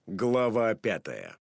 Глава 5.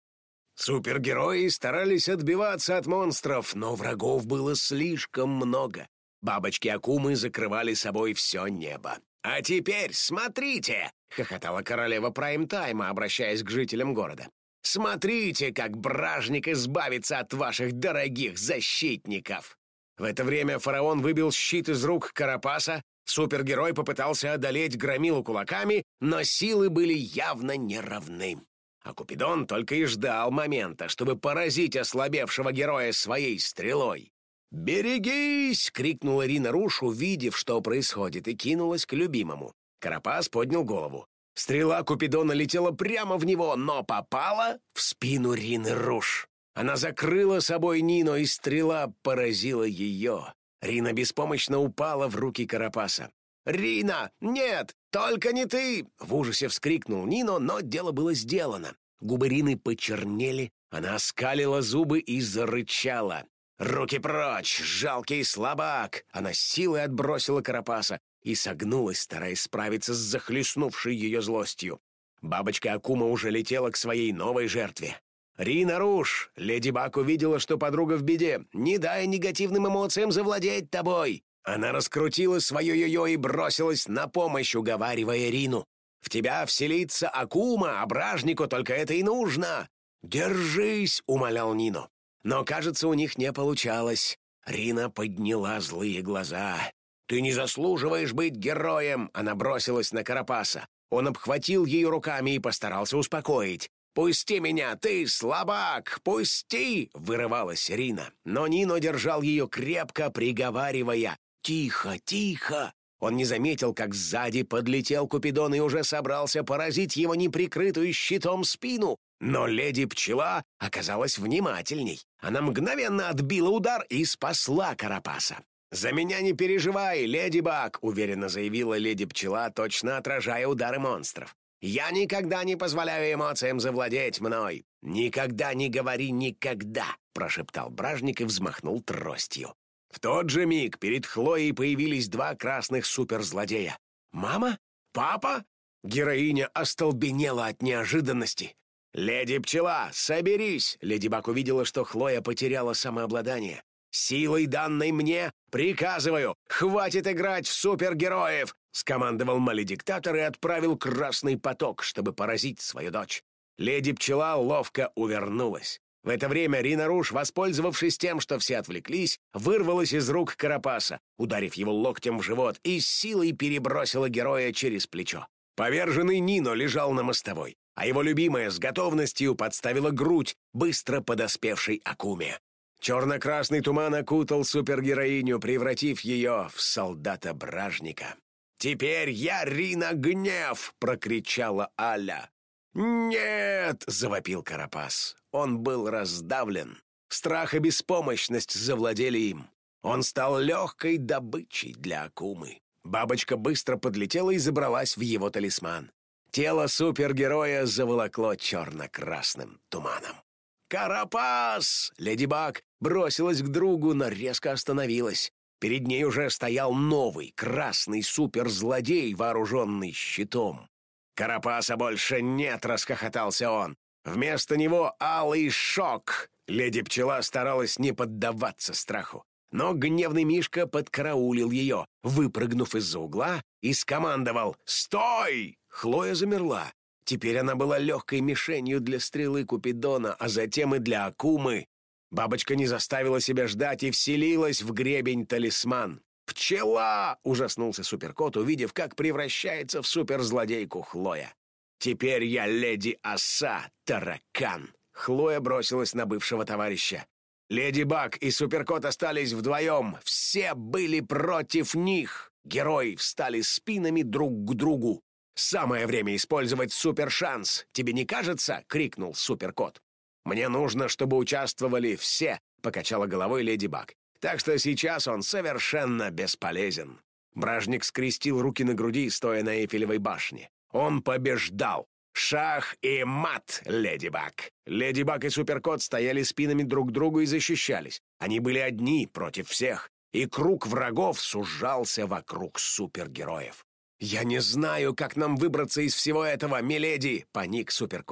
Супергерои старались отбиваться от монстров, но врагов было слишком много. Бабочки-акумы закрывали собой все небо. «А теперь смотрите!» — хохотала королева прайм-тайма, обращаясь к жителям города. «Смотрите, как Бражник избавится от ваших дорогих защитников!» В это время фараон выбил щит из рук Карапаса. Супергерой попытался одолеть Громилу кулаками, но силы были явно неравны. А Купидон только и ждал момента, чтобы поразить ослабевшего героя своей стрелой. «Берегись!» — крикнула Рина Руш, увидев, что происходит, и кинулась к любимому. Карапас поднял голову. Стрела Купидона летела прямо в него, но попала в спину Рины Руш. Она закрыла собой Нино, и стрела поразила ее. Рина беспомощно упала в руки Карапаса. «Рина, нет, только не ты!» — в ужасе вскрикнул Нино, но дело было сделано. Губы Рины почернели, она оскалила зубы и зарычала. «Руки прочь, жалкий слабак!» Она силой отбросила Карапаса и согнулась, стараясь справиться с захлестнувшей ее злостью. Бабочка Акума уже летела к своей новой жертве. «Рина Руш!» — Леди Баг увидела, что подруга в беде. «Не дай негативным эмоциям завладеть тобой!» Она раскрутила свое йо-йо и бросилась на помощь, уговаривая Рину. «В тебя вселится Акума, а Бражнику только это и нужно!» «Держись!» — умолял Нино. Но, кажется, у них не получалось. Рина подняла злые глаза. «Ты не заслуживаешь быть героем!» Она бросилась на Карапаса. Он обхватил ее руками и постарался успокоить. «Пусти меня, ты слабак! Пусти!» — вырывалась Рина. Но Нино держал ее крепко, приговаривая: «Тихо, тихо!» Он не заметил, как сзади подлетел Купидон и уже собрался поразить его неприкрытую щитом спину. Но леди-пчела оказалась внимательней. Она мгновенно отбила удар и спасла Карапаса. «За меня не переживай, леди Баг», — уверенно заявила леди-пчела, точно отражая удары монстров. «Я никогда не позволяю эмоциям завладеть мной». «Никогда не говори «никогда», — прошептал Бражник и взмахнул тростью. В тот же миг перед Хлоей появились два красных суперзлодея. «Мама? Папа?» Героиня остолбенела от неожиданности. «Леди-пчела, соберись!» Леди Баг увидела, что Хлоя потеряла самообладание. «Силой, данной мне, приказываю, хватит играть в супергероев!» — скомандовал маледиктатор и отправил красный поток, чтобы поразить свою дочь. Леди-пчела ловко увернулась. В это время Рина Руш, воспользовавшись тем, что все отвлеклись, вырвалась из рук Карапаса, ударив его локтем в живот, и с силой перебросила героя через плечо. Поверженный Нино лежал на мостовой, а его любимая с готовностью подставила грудь быстро подоспевшей Акуме. Черно-красный туман окутал супергероиню, превратив ее в солдата-бражника. «Теперь я Рина Гнев!» — прокричала Аля. «Нет!» — завопил Карапас. Он был раздавлен. Страх и беспомощность завладели им. Он стал легкой добычей для Акумы. Бабочка быстро подлетела и забралась в его талисман. Тело супергероя заволокло черно-красным туманом. «Карапас!» — Леди Баг бросилась к другу, но резко остановилась. Перед ней уже стоял новый красный суперзлодей, вооруженный щитом. «Карапаса больше нет!» — расхохотался он. Вместо него алый шок. Леди-пчела старалась не поддаваться страху. Но гневный Мишка подкараулил ее, выпрыгнув из-за угла, и скомандовал: «Стой!» Хлоя замерла. Теперь она была легкой мишенью для стрелы Купидона, а затем и для Акумы. Бабочка не заставила себя ждать и вселилась в гребень-талисман. «Пчела!» — ужаснулся Суперкот, увидев, как превращается в суперзлодейку Хлоя. «Теперь я леди Оса, таракан!» Хлоя бросилась на бывшего товарища. Леди Баг и Суперкот остались вдвоем. Все были против них. Герои встали спинами друг к другу. «Самое время использовать супершанс, тебе не кажется?» — крикнул Суперкот. «Мне нужно, чтобы участвовали все», — покачала головой леди Баг. «Так что сейчас он совершенно бесполезен». Бражник скрестил руки на груди, стоя на Эйфелевой башне. Он побеждал. «Шах и мат, леди Баг!» Леди Баг и Суперкот стояли спинами друг к другу и защищались. Они были одни против всех, и круг врагов сужался вокруг супергероев. «Я не знаю, как нам выбраться из всего этого, миледи!» — паник Суперкот.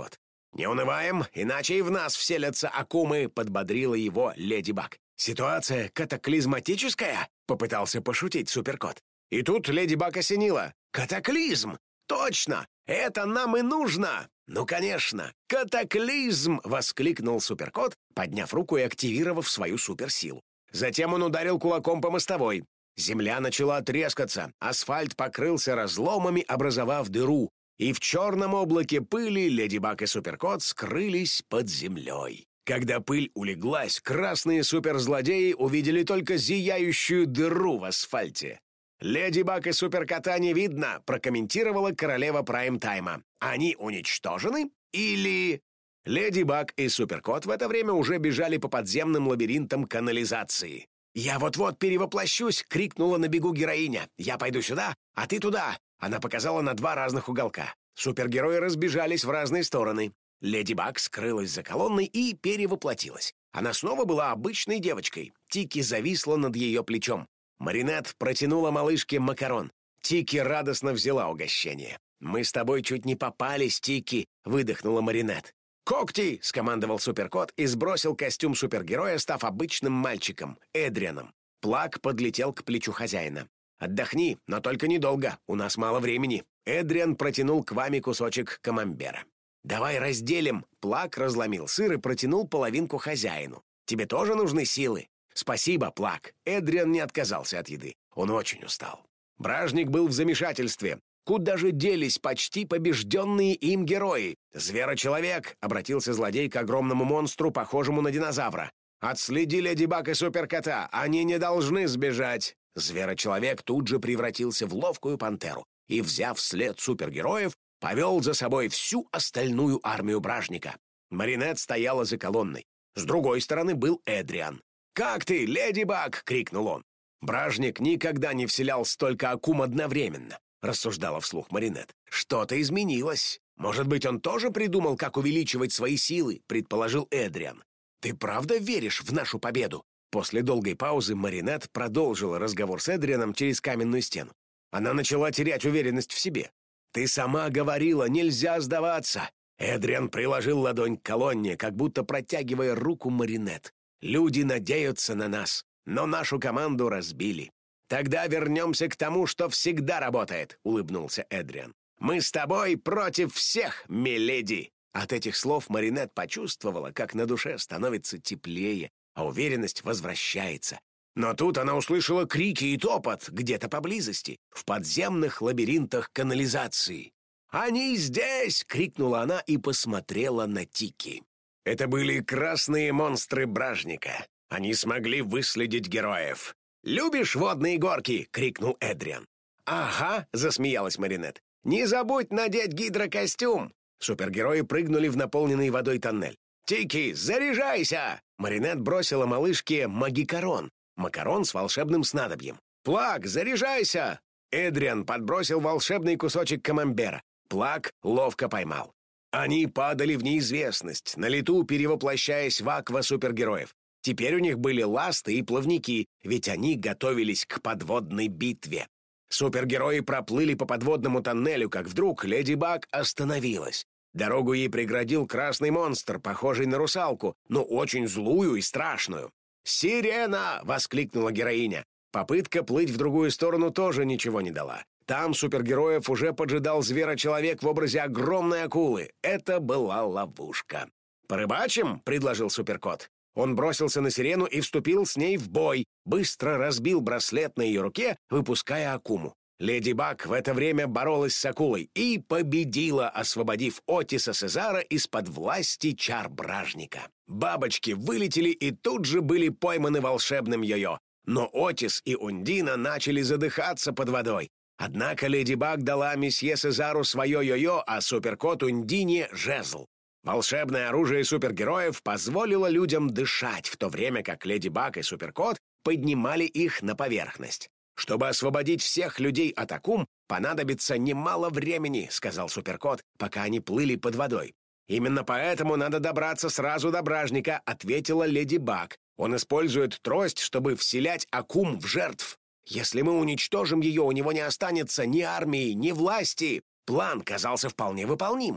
«Не унываем, иначе и в нас вселятся акумы», — подбодрила его Леди Баг. «Ситуация катаклизматическая?» — попытался пошутить Суперкот. И тут Леди Баг осенила. «Катаклизм! Точно! Это нам и нужно!» «Ну, конечно! Катаклизм!» — воскликнул Суперкот, подняв руку и активировав свою суперсилу. Затем он ударил кулаком по мостовой. Земля начала трескаться, асфальт покрылся разломами, образовав дыру, и в черном облаке пыли Леди Баг и Суперкот скрылись под землей. Когда пыль улеглась, красные суперзлодеи увидели только зияющую дыру в асфальте. «Леди Баг и Суперкота не видно», — прокомментировала королева прайм-тайма. «Они уничтожены? Или...» Леди Баг и Суперкот в это время уже бежали по подземным лабиринтам канализации. «Я вот-вот перевоплощусь!» — крикнула на бегу героиня. «Я пойду сюда, а ты туда!» Она показала на два разных уголка. Супергерои разбежались в разные стороны. Леди Баг скрылась за колонной и перевоплотилась. Она снова была обычной девочкой. Тики зависла над ее плечом. Маринет протянула малышке макарон. Тики радостно взяла угощение. «Мы с тобой чуть не попались, Тики!» — выдохнула Маринет. «Когти!» — скомандовал Суперкот и сбросил костюм супергероя, став обычным мальчиком, Эдрианом. Плак подлетел к плечу хозяина. «Отдохни, но только недолго, у нас мало времени». Эдриан протянул к Ваме кусочек камамбера. «Давай разделим». Плак разломил сыр и протянул половинку хозяину. «Тебе тоже нужны силы?» «Спасибо, Плак». Эдриан не отказался от еды. Он очень устал. Бражник был в замешательстве. Куда же делись почти побежденные им герои? «Зверочеловек!» — обратился злодей к огромному монстру, похожему на динозавра. «Отследи Леди Баг и Суперкота! Они не должны сбежать!» Зверочеловек тут же превратился в ловкую пантеру и, взяв след супергероев, повел за собой всю остальную армию Бражника. Маринет стояла за колонной. С другой стороны был Эдриан. «Как ты, Леди Баг?» — крикнул он. «Бражник никогда не вселял столько акум одновременно», — рассуждала вслух Маринет. «Что-то изменилось. Может быть, он тоже придумал, как увеличивать свои силы», — предположил Эдриан. «Ты правда веришь в нашу победу?» После долгой паузы Маринет продолжила разговор с Эдрианом через каменную стену. Она начала терять уверенность в себе. «Ты сама говорила, нельзя сдаваться!» Эдриан приложил ладонь к колонне, как будто протягивая руку Маринет. «Люди надеются на нас, но нашу команду разбили». «Тогда вернемся к тому, что всегда работает», — улыбнулся Эдриан. «Мы с тобой против всех, миледи!» От этих слов Маринет почувствовала, как на душе становится теплее, а уверенность возвращается. Но тут она услышала крики и топот где-то поблизости, в подземных лабиринтах канализации. «Они здесь!» — крикнула она и посмотрела на Тики. Это были красные монстры Бражника. Они смогли выследить героев. «Любишь водные горки?» — крикнул Эдриан. «Ага!» — засмеялась Маринет. «Не забудь надеть гидрокостюм!» Супергерои прыгнули в наполненный водой тоннель. «Тики, заряжайся!» Маринет бросила малышке магикарон, макарон с волшебным снадобьем. «Плак, заряжайся!» Эдриан подбросил волшебный кусочек камамбера. Плак ловко поймал. Они падали в неизвестность, на лету перевоплощаясь в аква-супергероев. Теперь у них были ласты и плавники, ведь они готовились к подводной битве. Супергерои проплыли по подводному тоннелю, как вдруг Леди Баг остановилась. Дорогу ей преградил красный монстр, похожий на русалку, но очень злую и страшную. «Сирена!» — воскликнула героиня. Попытка плыть в другую сторону тоже ничего не дала. Там супергероев уже поджидал зверочеловек в образе огромной акулы. Это была ловушка. «Порыбачим?» — предложил Суперкот. Он бросился на сирену и вступил с ней в бой, быстро разбил браслет на ее руке, выпуская акуму. Леди Баг в это время боролась с акулой и победила, освободив Отиса Сезара из-под власти чар Бражника. Бабочки вылетели и тут же были пойманы волшебным йо-йо. Но Отис и Ундина начали задыхаться под водой. Однако Леди Баг дала месье Сезару свое йо-йо, а Суперкот Ундине — жезл. Волшебное оружие супергероев позволило людям дышать, в то время как Леди Баг и Суперкот поднимали их на поверхность. «Чтобы освободить всех людей от акум, понадобится немало времени», — сказал Суперкот, пока они плыли под водой. «Именно поэтому надо добраться сразу до Бражника», — ответила Леди Баг. «Он использует трость, чтобы вселять акум в жертв. Если мы уничтожим ее, у него не останется ни армии, ни власти». План казался вполне выполнимым.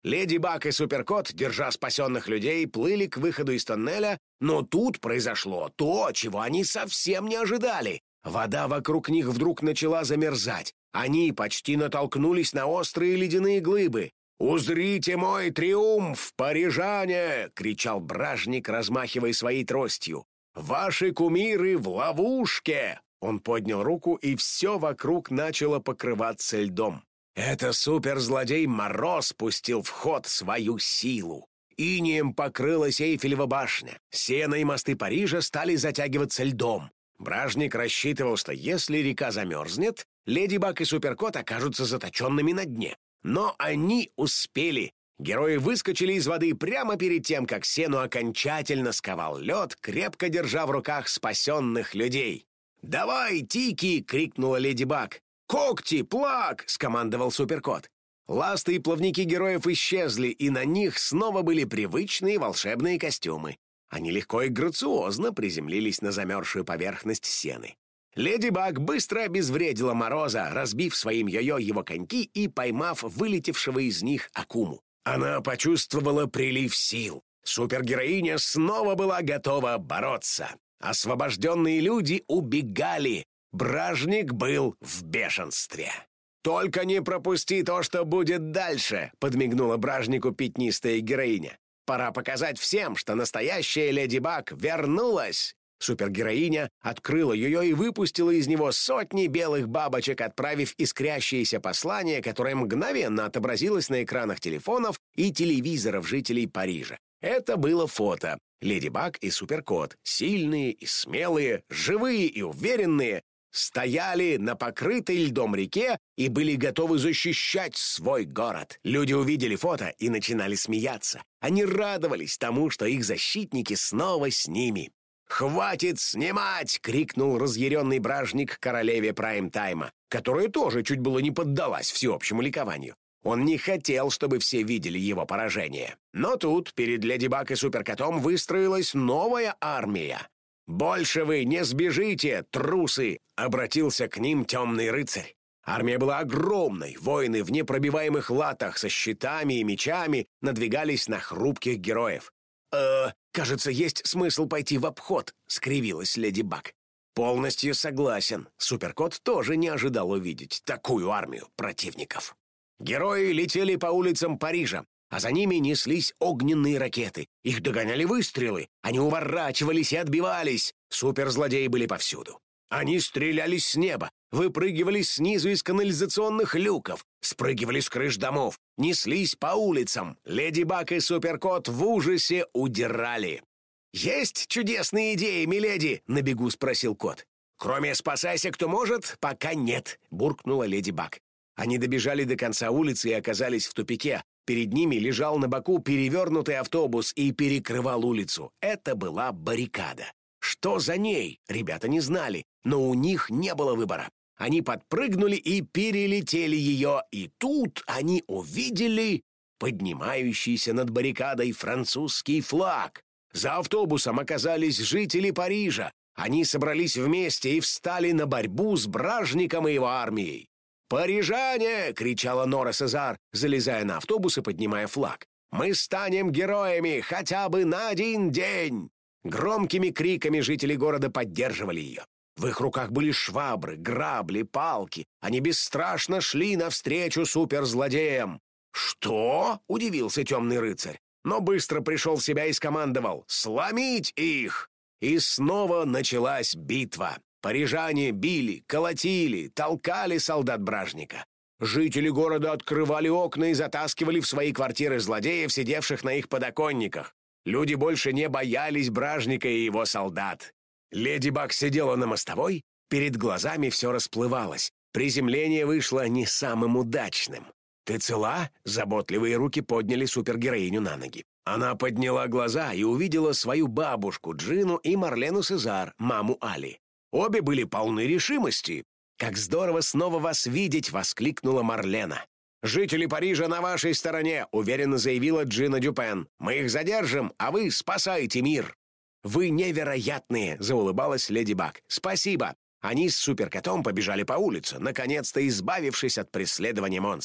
Леди Баг и Суперкот, держа спасенных людей, плыли к выходу из тоннеля, но тут произошло то, чего они совсем не ожидали. Вода вокруг них вдруг начала замерзать. Они почти натолкнулись на острые ледяные глыбы. «Узрите мой триумф, парижане!» — кричал Бражник, размахивая своей тростью. «Ваши кумиры в ловушке!» Он поднял руку, и все вокруг начало покрываться льдом. Это суперзлодей Мороз пустил в ход свою силу. Инеем покрылась Эйфелева башня. Сено и мосты Парижа стали затягиваться льдом. Бражник рассчитывал, что если река замерзнет, Леди Баг и Суперкот окажутся заточенными на дне. Но они успели. Герои выскочили из воды прямо перед тем, как сену окончательно сковал лед, крепко держа в руках спасенных людей. «Давай, Тики!» — крикнула Леди Баг. «Когти! Плак!» — скомандовал Суперкот. Ласты и плавники героев исчезли, и на них снова были привычные волшебные костюмы. Они легко и грациозно приземлились на замерзшую поверхность сены. Леди Баг быстро обезвредила Мороза, разбив своим йо-йо его коньки и поймав вылетевшего из них Акуму. Она почувствовала прилив сил. Супергероиня снова была готова бороться. Освобожденные люди убегали. Бражник был в бешенстве. «Только не пропусти то, что будет дальше», — подмигнула Бражнику пятнистая героиня. «Пора показать всем, что настоящая Леди Баг вернулась». Супергероиня открыла ее и выпустила из него сотни белых бабочек, отправив искрящееся послание, которое мгновенно отобразилось на экранах телефонов и телевизоров жителей Парижа. Это было фото. Леди Баг и Суперкот, сильные и смелые, живые и уверенные, стояли на покрытой льдом реке и были готовы защищать свой город. Люди увидели фото и начинали смеяться. Они радовались тому, что их защитники снова с ними. «Хватит снимать!» — крикнул разъяренный Бражник королеве прайм-тайма, которая тоже чуть было не поддалась всеобщему ликованию. Он не хотел, чтобы все видели его поражение. Но тут перед Леди Баг и Суперкотом выстроилась новая армия. «Больше вы не сбежите, трусы!» — обратился к ним темный рыцарь. Армия была огромной, воины в непробиваемых латах со щитами и мечами надвигались на хрупких героев. «Кажется, есть смысл пойти в обход», — скривилась Леди Баг. «Полностью согласен. Суперкот тоже не ожидал увидеть такую армию противников». Герои летели по улицам Парижа, а за ними неслись огненные ракеты. Их догоняли выстрелы, они уворачивались и отбивались. Суперзлодеи были повсюду. Они стреляли с неба, выпрыгивали снизу из канализационных люков, спрыгивали с крыш домов, неслись по улицам. Леди Баг и Суперкот в ужасе удирали. «Есть чудесные идеи, миледи?» — на бегу спросил кот. «Кроме «спасайся, кто может», пока нет», — буркнула Леди Баг. Они добежали до конца улицы и оказались в тупике. Перед ними лежал на боку перевернутый автобус и перекрывал улицу. Это была баррикада. Что за ней, ребята не знали, но у них не было выбора. Они подпрыгнули и перелетели ее, и тут они увидели поднимающийся над баррикадой французский флаг. За автобусом оказались жители Парижа. Они собрались вместе и встали на борьбу с Бражником и его армией. «Парижане!» — кричала Нора Сезар, залезая на автобус и поднимая флаг. «Мы станем героями хотя бы на один день!» Громкими криками жители города поддерживали ее. В их руках были швабры, грабли, палки. Они бесстрашно шли навстречу суперзлодеям. «Что?» — удивился темный рыцарь, но быстро пришел в себя и скомандовал «Сломить их!» И снова началась битва. Парижане били, колотили, толкали солдат Бражника. Жители города открывали окна и затаскивали в свои квартиры злодеев, сидевших на их подоконниках. Люди больше не боялись Бражника и его солдат. Леди Баг сидела на мостовой, перед глазами все расплывалось. Приземление вышло не самым удачным. «Ты цела?» — заботливые руки подняли супергероиню на ноги. Она подняла глаза и увидела свою бабушку Джину и Марлену Сезар, маму Али. Обе были полны решимости. «Как здорово снова вас видеть!» — воскликнула Марлена. «Жители Парижа на вашей стороне!» — уверенно заявила Джина Дюпен. «Мы их задержим, а вы спасайте мир!» «Вы невероятные!» — заулыбалась Леди Баг. «Спасибо!» Они с Суперкотом побежали по улице, наконец-то избавившись от преследования монстров.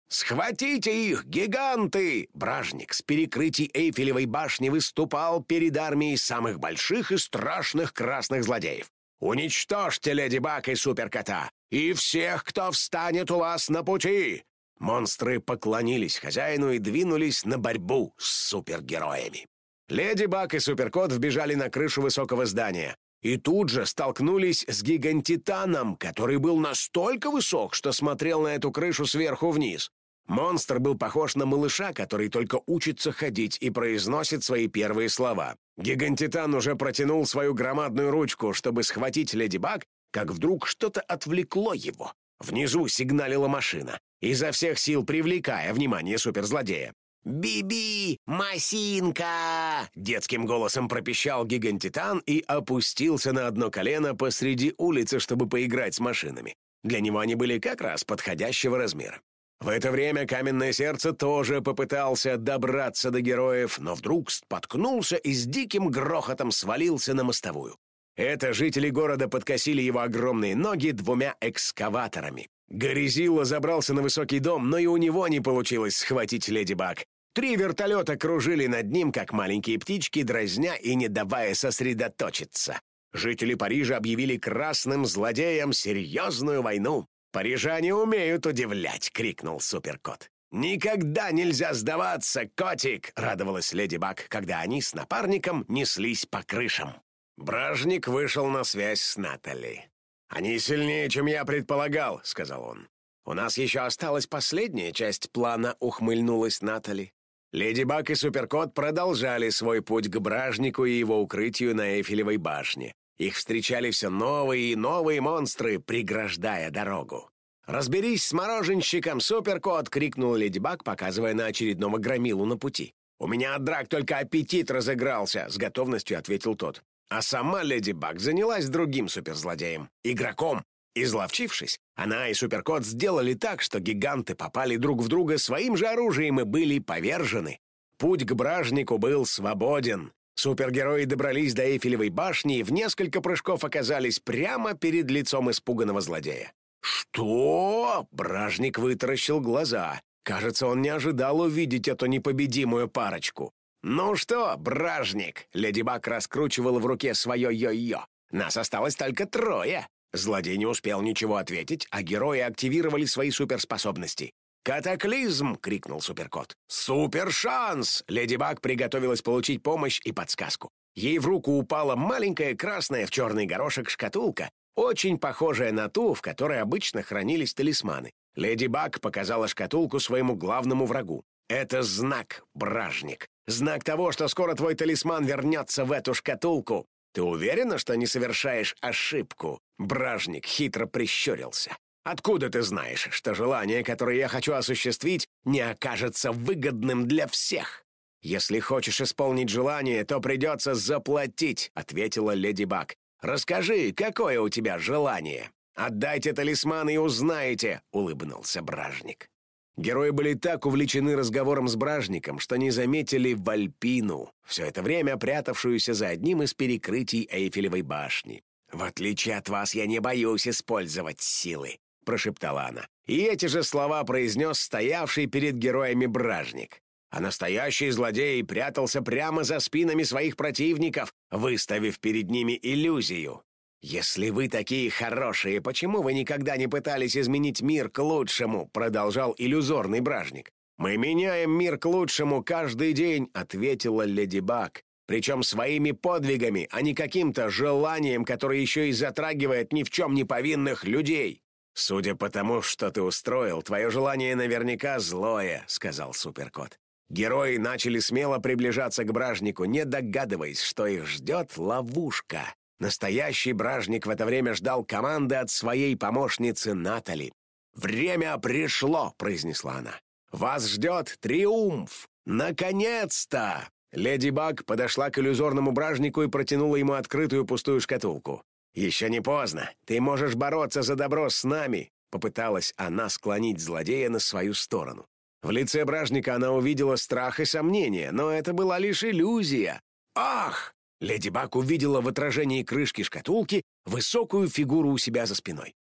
«Схватите их, гиганты!» Бражник с перекрытий Эйфелевой башни выступал перед армией самых больших и страшных красных злодеев. «Уничтожьте Леди Баг и Суперкота, и всех, кто встанет у вас на пути!» Монстры поклонились хозяину и двинулись на борьбу с супергероями. Леди Баг и Суперкот вбежали на крышу высокого здания и тут же столкнулись с Гигантитаном, который был настолько высок, что смотрел на эту крышу сверху вниз. Монстр был похож на малыша, который только учится ходить и произносит свои первые слова. Гигантитан уже протянул свою громадную ручку, чтобы схватить Леди Баг, как вдруг что-то отвлекло его. Внизу сигналила машина, изо всех сил привлекая внимание суперзлодея. «Би-би, Масинка!» — детским голосом пропищал Гигантитан и опустился на одно колено посреди улицы, чтобы поиграть с машинами. Для него они были как раз подходящего размера. В это время Каменное Сердце тоже попытался добраться до героев, но вдруг споткнулся и с диким грохотом свалился на мостовую. Это жители города подкосили его огромные ноги двумя экскаваторами. Горизилла забрался на высокий дом, но и у него не получилось схватить Леди Баг. 3 вертолета кружили над ним, как маленькие птички, дразня и не давая сосредоточиться. Жители Парижа объявили красным злодеям серьезную войну. «Парижане умеют удивлять!» — крикнул Суперкот. «Никогда нельзя сдаваться, котик!» — радовалась Леди Баг, когда они с напарником неслись по крышам. Бражник вышел на связь с Натали. «Они сильнее, чем я предполагал», — сказал он. «У нас еще осталась последняя часть плана», — ухмыльнулась Натали. Леди Баг и Суперкот продолжали свой путь к Бражнику и его укрытию на Эйфелевой башне. Их встречали все новые и новые монстры, преграждая дорогу. «Разберись с мороженщиком, Суперкот!» — крикнул Леди Баг, показывая на очередного громилу на пути. «У меня от драк только аппетит разыгрался», — с готовностью ответил тот. А сама Леди Баг занялась другим суперзлодеем — игроком. Изловчившись, она и Суперкот сделали так, что гиганты попали друг в друга своим же оружием и были повержены. Путь к Бражнику был свободен. Супергерои добрались до Эйфелевой башни и в несколько прыжков оказались прямо перед лицом испуганного злодея. «Что?» — Бражник вытаращил глаза. Кажется, он не ожидал увидеть эту непобедимую парочку. «Ну что, Бражник?» — Леди Баг раскручивала в руке свое йо-йо. «Нас осталось только 3». Злодей не успел ничего ответить, а герои активировали свои суперспособности. «Катаклизм!» — крикнул Суперкот. «Супершанс!» Леди Баг приготовилась получить помощь и подсказку. Ей в руку упала маленькая красная в черный горошек шкатулка, очень похожая на ту, в которой обычно хранились талисманы. Леди Баг показала шкатулку своему главному врагу. «Это знак, Бражник. Знак того, что скоро твой талисман вернется в эту шкатулку. Ты уверена, что не совершаешь ошибку?» Бражник хитро прищурился. «Откуда ты знаешь, что желание, которое я хочу осуществить, не окажется выгодным для всех?» «Если хочешь исполнить желание, то придется заплатить», — ответила Леди Баг. «Расскажи, какое у тебя желание?» «Отдайте талисман и узнаете», — улыбнулся Бражник. Герои были так увлечены разговором с Бражником, что не заметили Вальпину, все это время прятавшуюся за одним из перекрытий Эйфелевой башни. «В отличие от вас, я не боюсь использовать силы», — прошептала она. И эти же слова произнес стоявший перед героями Бражник. А настоящий злодей прятался прямо за спинами своих противников, выставив перед ними иллюзию. «Если вы такие хорошие, почему вы никогда не пытались изменить мир к лучшему?» — продолжал иллюзорный Бражник. «Мы меняем мир к лучшему каждый день», — ответила Леди Баг. «Причем своими подвигами, а не каким-то желанием, которое еще и затрагивает ни в чем не повинных людей». «Судя по тому, что ты устроил, твое желание наверняка злое», — сказал Суперкот. Герои начали смело приближаться к Бражнику, не догадываясь, что их ждет ловушка. Настоящий Бражник в это время ждал команды от своей помощницы Натали. «Время пришло», — произнесла она. «Вас ждет триумф! Наконец-то!» Леди Баг подошла к иллюзорному Бражнику и протянула ему открытую пустую шкатулку. «Еще не поздно. Ты можешь бороться за добро с нами», — попыталась она склонить злодея на свою сторону. В лице Бражника она увидела страх и сомнение, но это была лишь иллюзия. «Ах!» Леди Баг увидела в отражении крышки шкатулки высокую фигуру у себя за спиной.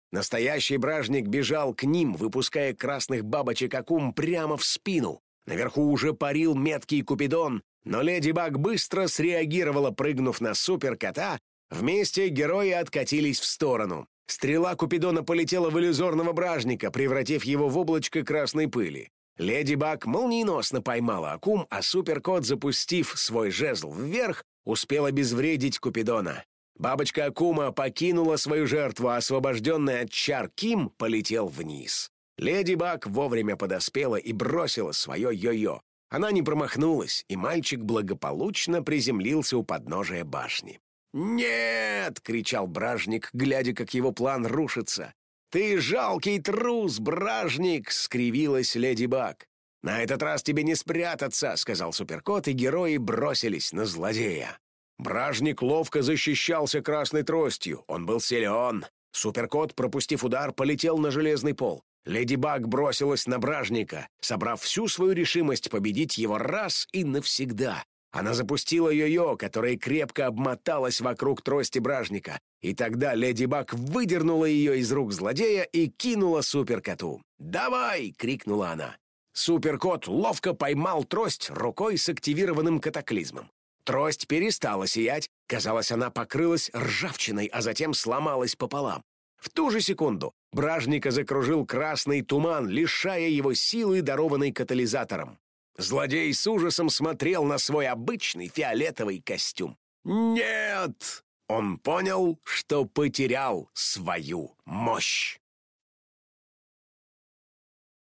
Настоящий бражник бежал к ним, выпуская красных бабочек Акум прямо в спину. Наверху уже парил меткий Купидон, но Леди Баг быстро среагировала, прыгнув на суперкота. Вместе герои откатились в сторону. Стрела Купидона полетела в иллюзорного бражника, превратив его в облачко красной пыли. Леди Баг молниеносно поймала Акум, а суперкот, запустив свой жезл вверх, успел обезвредить Купидона. Бабочка Акума покинула свою жертву, а освобожденный от чар Ким полетел вниз. Леди Баг вовремя подоспела и бросила свое йо-йо. Она не промахнулась, и мальчик благополучно приземлился у подножия башни. «Нет!» — кричал бражник, глядя, как его план рушится. «Ты жалкий трус, бражник!» — скривилась Леди Баг. «На этот раз тебе не спрятаться!» — сказал суперкот, и герои бросились на злодея. Бражник ловко защищался красной тростью. Он был силен. Суперкот, пропустив удар, полетел на железный пол. Леди Баг бросилась на бражника, собрав всю свою решимость победить его раз и навсегда. Она запустила йо-йо, которое крепко обмоталось вокруг трости бражника, и тогда Леди Баг выдернула ее из рук злодея и кинула суперкоту. «Давай!» — крикнула она. Суперкот ловко поймал трость рукой с активированным катаклизмом. Трость перестала сиять, казалось, она покрылась ржавчиной, а затем сломалась пополам. В ту же секунду бражника закружил красный туман, лишая его силы, дарованной катализатором. Злодей с ужасом смотрел на свой обычный фиолетовый костюм. «Нет!» Он понял, что потерял свою мощь.